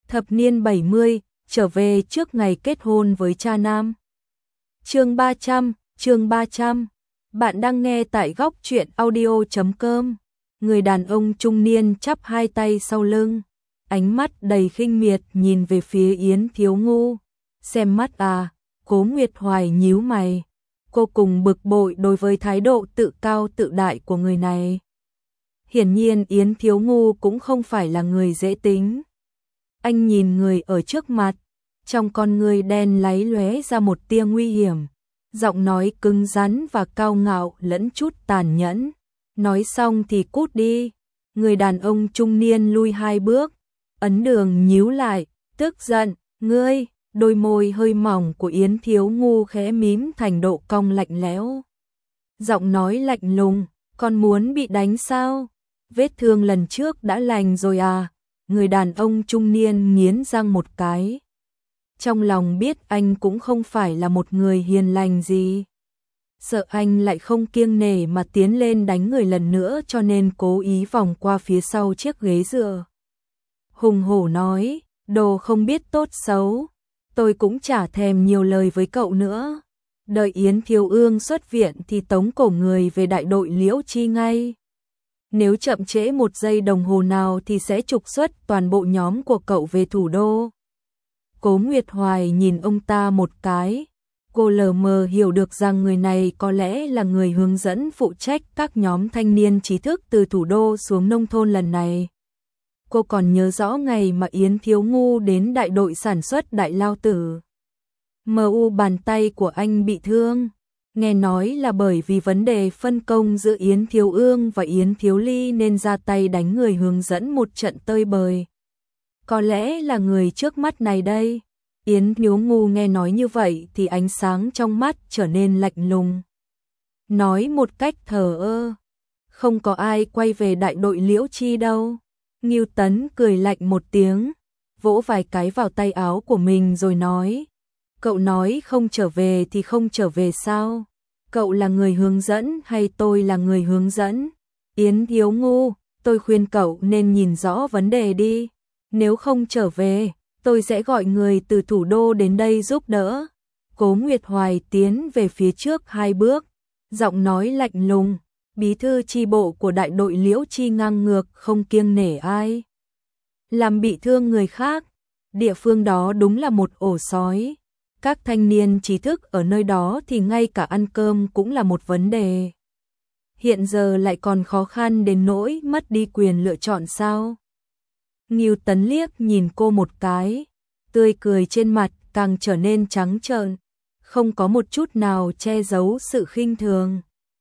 Thập niên 70, trở về trước ngày kết hôn với cha nam. Chương 300. Bạn đang nghe tại góc truyện audio.com. Người đàn ông trung niên chắp hai tay sau lưng, ánh mắt đầy khinh miệt nhìn về phía Yến Thiếu Ngu. Xem mắt à? Cố Nguyệt Hoài nhíu mày. Cô cùng bực bội đối với thái độ tự cao tự đại của người này. Hiển nhiên Yến Thiếu Ngu cũng không phải là người dễ tính. Anh nhìn người ở trước mặt, trong con người đen láy lóe ra một tia nguy hiểm, giọng nói cứng rắn và cao ngạo lẫn chút tàn nhẫn. Nói xong thì cút đi. Người đàn ông trung niên lui hai bước, ấn đường nhíu lại, tức giận. Ngươi? Đôi môi hơi mỏng của Yến Thiếu Ngu khẽ mím thành độ cong lạnh lẽo. Giọng nói lạnh lùng, con muốn bị đánh sao? Vết thương lần trước đã lành rồi à? Người đàn ông trung niên nghiến răng một cái. Trong lòng biết anh cũng không phải là một người hiền lành gì. Sợ anh lại không kiêng nể mà tiến lên đánh người lần nữa, cho nên cố ý vòng qua phía sau chiếc ghế dựa. Hùng hổ nói, đồ không biết tốt xấu, tôi cũng chả thèm nhiều lời với cậu nữa. Đợi Yến Thiếu Ương xuất viện thì tống cổ người về đại đội Liễu Chi ngay. Nếu chậm trễ một giây đồng hồ nào thì sẽ trục xuất toàn bộ nhóm của cậu về thủ đô. Cố Nguyệt Hoài nhìn ông ta một cái. Cô lờ mờ hiểu được rằng người này có lẽ là người hướng dẫn phụ trách các nhóm thanh niên trí thức từ thủ đô xuống nông thôn lần này. Cô còn nhớ rõ ngày mà Yến Thiếu Ngu đến đại đội sản xuất Đại Lao Tử. Bàn tay của anh bị thương. Nghe nói là bởi vì vấn đề phân công giữa Yến Thiếu Ương và Yến Thiếu Ly nên ra tay đánh người hướng dẫn một trận tơi bời. Có lẽ là người trước mắt này đây. Yến Thiếu Ngu nghe nói như vậy thì ánh sáng trong mắt trở nên lạnh lùng. Nói một cách thờ ơ, không có ai quay về đại đội Liễu Chi đâu. Ngưu Tấn cười lạnh một tiếng, vỗ vài cái vào tay áo của mình rồi nói. Cậu nói không trở về thì không trở về sao? Cậu là người hướng dẫn hay tôi là người hướng dẫn? Yến Thiếu Ngu, tôi khuyên cậu nên nhìn rõ vấn đề đi. Nếu không trở về, tôi sẽ gọi người từ thủ đô đến đây giúp đỡ. Cố Nguyệt Hoài tiến về phía trước hai bước, giọng nói lạnh lùng. Bí thư chi bộ của đại đội Liễu Chi ngang ngược không kiêng nể ai, làm bị thương người khác. Địa phương đó đúng là một ổ sói. Các thanh niên trí thức ở nơi đó thì ngay cả ăn cơm cũng là một vấn đề. Hiện giờ lại còn khó khăn đến nỗi mất đi quyền lựa chọn sao? Ngưu Tấn liếc nhìn cô một cái, tươi cười trên mặt càng trở nên trắng trợn, không có một chút nào che giấu sự khinh thường.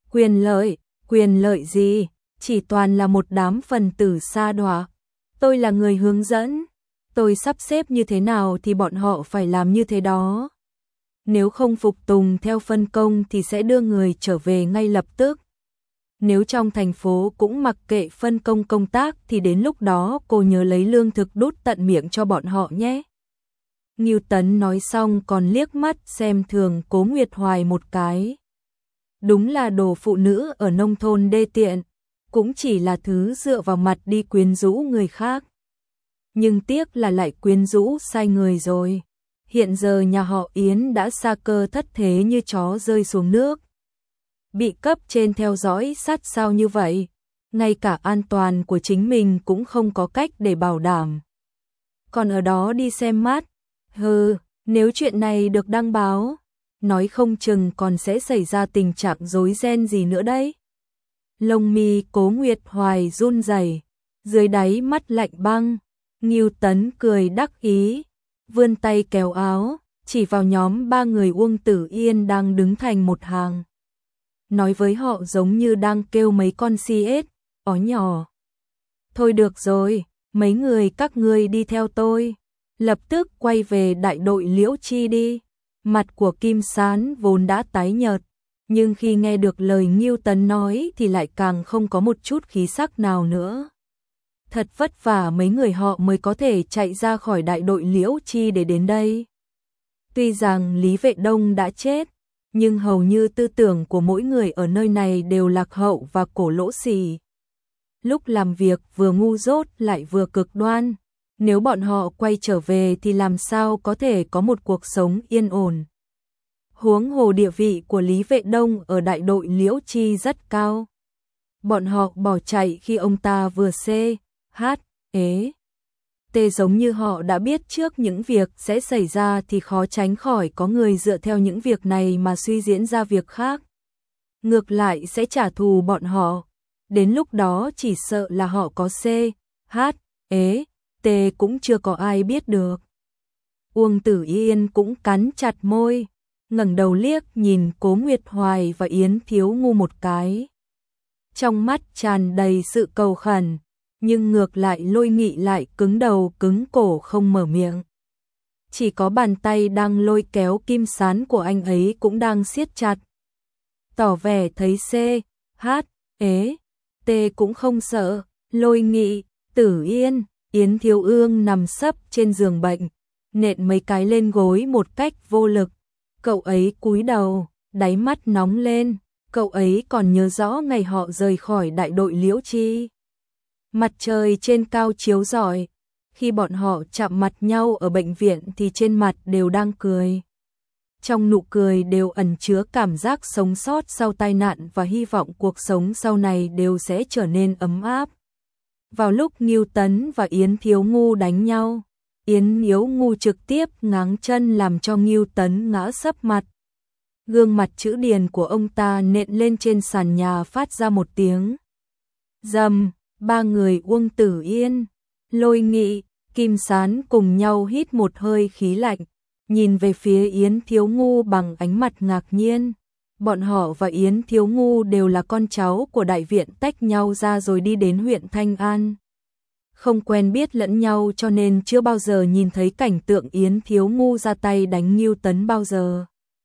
Quyền lợi gì? Chỉ toàn là một đám phần tử sa đọa. Tôi là người hướng dẫn, tôi sắp xếp như thế nào thì bọn họ phải làm như thế đó. Nếu không phục tùng theo phân công thì sẽ đưa người trở về ngay lập tức. Nếu trong thành phố cũng mặc kệ phân công công tác thì đến lúc đó cô nhớ lấy lương thực đút tận miệng cho bọn họ nhé. Ngưu Tấn nói xong còn liếc mắt xem thường Cố Nguyệt Hoài một cái. Đúng là đồ phụ nữ ở nông thôn đê tiện, cũng chỉ là thứ dựa vào mặt đi quyến rũ người khác. Nhưng tiếc là lại quyến rũ sai người rồi. Hiện giờ nhà họ Yến đã sa cơ thất thế như chó rơi xuống nước. Bị cấp trên theo dõi sát sao như vậy, ngay cả an toàn của chính mình cũng không có cách để bảo đảm. Còn ở đó đi xem mắt, nếu chuyện này được đăng báo, nói không chừng còn sẽ xảy ra tình trạng rối ren gì nữa đấy. Lông mi Cố Nguyệt Hoài run rẩy, dưới đáy mắt lạnh băng. Ngưu Tấn cười đắc ý, vươn tay kéo áo, chỉ vào nhóm ba người Uông Tử Yên đang đứng thành một hàng. Nói với họ giống như đang kêu mấy con si ếch, ó nhỏ. Thôi được rồi, mấy người các ngươi đi theo tôi. Lập tức quay về đại đội Liễu Chi đi. Mặt của Kim Sán vốn đã tái nhợt, nhưng khi nghe được lời Ngưu Tấn nói thì lại càng không có một chút khí sắc nào nữa. Thật vất vả mấy người họ mới có thể chạy ra khỏi đại đội Liễu Chi để đến đây. Tuy rằng Lý Vệ Đông đã chết, nhưng hầu như tư tưởng của mỗi người ở nơi này đều lạc hậu và cổ lỗ xì. Lúc làm việc vừa ngu dốt lại vừa cực đoan, Nếu bọn họ quay trở về thì làm sao có thể có một cuộc sống yên ổn. Huống hồ địa vị của Lý Vệ Đông ở đại đội Liễu Chi rất cao. Bọn họ bỏ chạy khi ông ta vừa giống như họ đã biết trước những việc sẽ xảy ra thì khó tránh khỏi có người dựa theo những việc này mà suy diễn ra việc khác. Ngược lại sẽ trả thù bọn họ. Đến lúc đó chỉ sợ là họ có cũng chưa có ai biết được. Uông Tử Yên cũng cắn chặt môi, ngẩng đầu liếc nhìn Cố Nguyệt Hoài và Yến Thiếu Ngu một cái. Trong mắt tràn đầy sự cầu khẩn, nhưng ngược lại Lôi Nghị lại cứng đầu cứng cổ không mở miệng. Chỉ có bàn tay đang lôi kéo kim sán của anh ấy cũng đang siết chặt. Tỏ vẻ thấy cũng không sợ. Lôi Nghị, Tử Yên, Yến Thiếu Ương nằm sấp trên giường bệnh, nện mấy cái lên gối một cách vô lực. Cậu ấy cúi đầu, đáy mắt nóng lên, cậu ấy còn nhớ rõ ngày họ rời khỏi đại đội Liễu Chi. Mặt trời trên cao chiếu rọi, khi bọn họ chạm mặt nhau ở bệnh viện thì trên mặt đều đang cười. Trong nụ cười đều ẩn chứa cảm giác sống sót sau tai nạn và hy vọng cuộc sống sau này đều sẽ trở nên ấm áp. Vào lúc Ngưu Tấn và Yến Thiếu Ngu đánh nhau, Yến Thiếu Ngu trực tiếp ngáng chân làm cho Ngưu Tấn ngã sấp mặt. Gương mặt chữ điền của ông ta nện lên trên sàn nhà phát ra một tiếng rầm. Ba người Uông Tử Yên, Lôi Nghị, Kim Sán cùng nhau hít một hơi khí lạnh, nhìn về phía Yến Thiếu Ngu bằng ánh mặt ngạc nhiên. Bọn họ và Yến Thiếu Ngu đều là con cháu của đại viện tách nhau ra rồi đi đến huyện Thanh An. Không quen biết lẫn nhau cho nên chưa bao giờ nhìn thấy cảnh tượng Yến Thiếu Ngu ra tay đánh Ngưu Tấn bao giờ.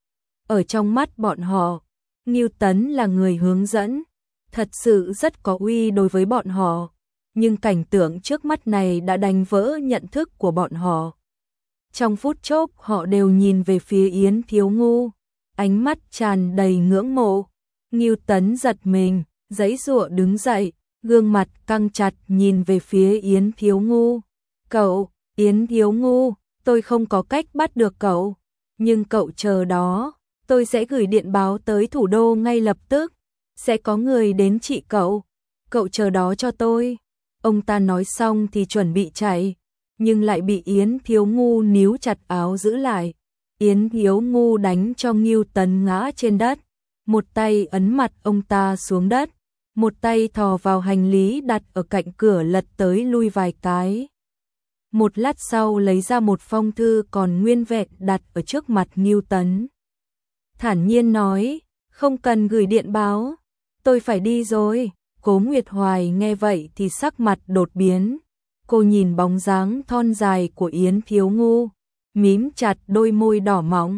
Ở trong mắt bọn họ, Ngưu Tấn là người hướng dẫn, thật sự rất có uy đối với bọn họ, nhưng cảnh tượng trước mắt này đã đánh vỡ nhận thức của bọn họ. Trong phút chốc họ đều nhìn về phía Yến Thiếu Ngu, ánh mắt tràn đầy ngưỡng mộ. Ngưu Tấn giật mình, giãy giụa đứng dậy, gương mặt căng chặt nhìn về phía Yến Thiếu Ngu. Cậu, Yến Thiếu Ngu, tôi không có cách bắt được cậu, nhưng cậu chờ đó, tôi sẽ gửi điện báo tới thủ đô ngay lập tức, sẽ có người đến trị cậu, cậu chờ đó cho tôi. Ông ta nói xong thì chuẩn bị chạy, nhưng lại bị Yến Thiếu Ngu níu chặt áo giữ lại. Yến Thiếu Ngu đánh cho Ngưu Tấn ngã trên đất, một tay ấn mặt ông ta xuống đất, một tay thò vào hành lý đặt ở cạnh cửa lật tới lui vài cái. Một lát sau lấy ra một phong thư còn nguyên vẹn đặt ở trước mặt Ngưu Tấn. Thản nhiên nói, không cần gửi điện báo, tôi phải đi rồi. Cố Nguyệt Hoài nghe vậy thì sắc mặt đột biến. Cô nhìn bóng dáng thon dài của Yến Thiếu Ngu, mím chặt đôi môi đỏ mọng.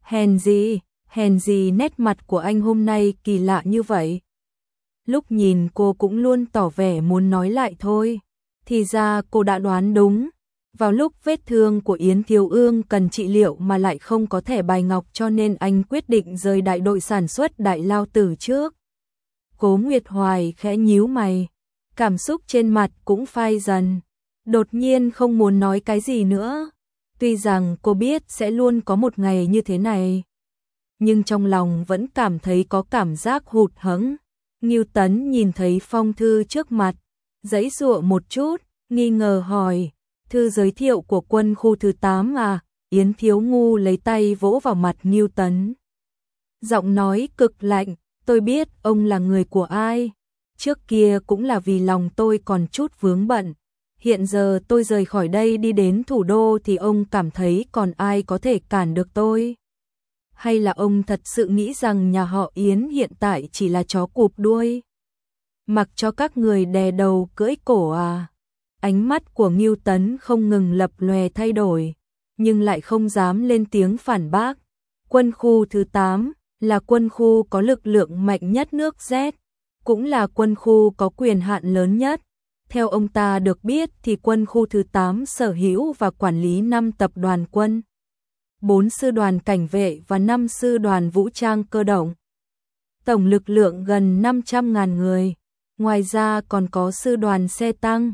Hèn gì nét mặt của anh hôm nay kỳ lạ như vậy. Lúc nhìn cô cũng luôn tỏ vẻ muốn nói lại thôi. Thì ra cô đã đoán đúng. Vào lúc vết thương của Yến Thiếu Ương cần trị liệu mà lại không có thẻ bài ngọc cho nên anh quyết định rời đại đội sản xuất Đại Lao Tử trước. Cố Nguyệt Hoài khẽ nhíu mày, cảm xúc trên mặt cũng phai dần. Đột nhiên không muốn nói cái gì nữa. Tuy rằng cô biết sẽ luôn có một ngày như thế này, nhưng trong lòng vẫn cảm thấy có cảm giác hụt hẫng. Ngưu Tấn nhìn thấy phong thư trước mặt, giãy giụa một chút, nghi ngờ hỏi, thư giới thiệu của quân khu thứ 8 à? Yến Thiếu Ngu lấy tay vỗ vào mặt Ngưu Tấn. Giọng nói cực lạnh, tôi biết ông là người của ai. Trước kia cũng là vì lòng tôi còn chút vướng bận. Hiện giờ tôi rời khỏi đây đi đến thủ đô thì ông cảm thấy còn ai có thể cản được tôi? Hay là ông thật sự nghĩ rằng nhà họ Yến hiện tại chỉ là chó cụp đuôi? Mặc cho các người đè đầu cưỡi cổ à? Ánh mắt của Ngưu Tấn không ngừng lập lòe thay đổi, nhưng lại không dám lên tiếng phản bác. Quân khu thứ 8 là quân khu có lực lượng mạnh nhất nước Z, cũng là quân khu có quyền hạn lớn nhất. Theo ông ta được biết thì quân khu thứ 8 sở hữu và quản lý 5 tập đoàn quân, 4 sư đoàn cảnh vệ và 5 sư đoàn vũ trang cơ động. Tổng lực lượng gần 500.000 người, ngoài ra còn có sư đoàn xe tăng,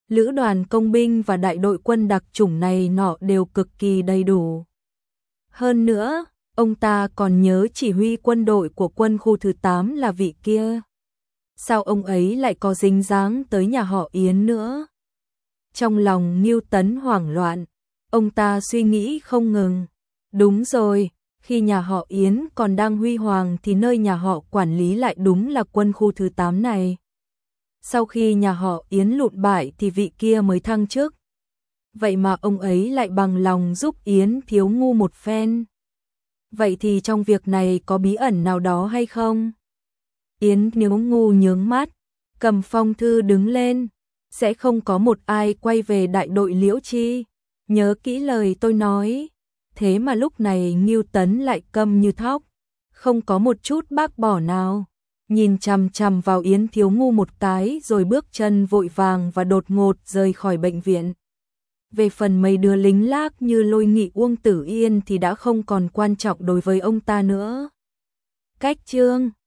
Lữ đoàn công binh và đại đội quân đặc chủng này nọ đều cực kỳ đầy đủ. Hơn nữa, ông ta còn nhớ chỉ huy quân đội của quân khu thứ 8 là vị kia. Sao ông ấy lại có dính dáng tới nhà họ Yến nữa? Trong lòng Ngưu Tấn hoảng loạn, ông ta suy nghĩ không ngừng. Đúng rồi, khi nhà họ Yến còn đang huy hoàng thì nơi nhà họ quản lý lại đúng là quân khu thứ 8 này. Sau khi nhà họ Yến lụn bại thì vị kia mới thăng chức. Vậy mà ông ấy lại bằng lòng giúp Yến Thiếu Ngu một phen. Vậy thì trong việc này có bí ẩn nào đó hay không? Yến Thiếu Ngu nhướng mắt, cầm phong thư đứng lên. Sẽ không có một ai quay về đại đội Liễu Chi. Nhớ kỹ lời tôi nói. Thế mà lúc này Ngưu Tấn lại câm như thóc, không có một chút bác bỏ nào. Nhìn chằm chằm vào Yến Thiếu Ngu một cái rồi bước chân vội vàng và đột ngột rời khỏi bệnh viện. Về phần mấy đứa lính lác như Lôi Nghị, Uông Tử Yên thì đã không còn quan trọng đối với ông ta nữa. Cách chương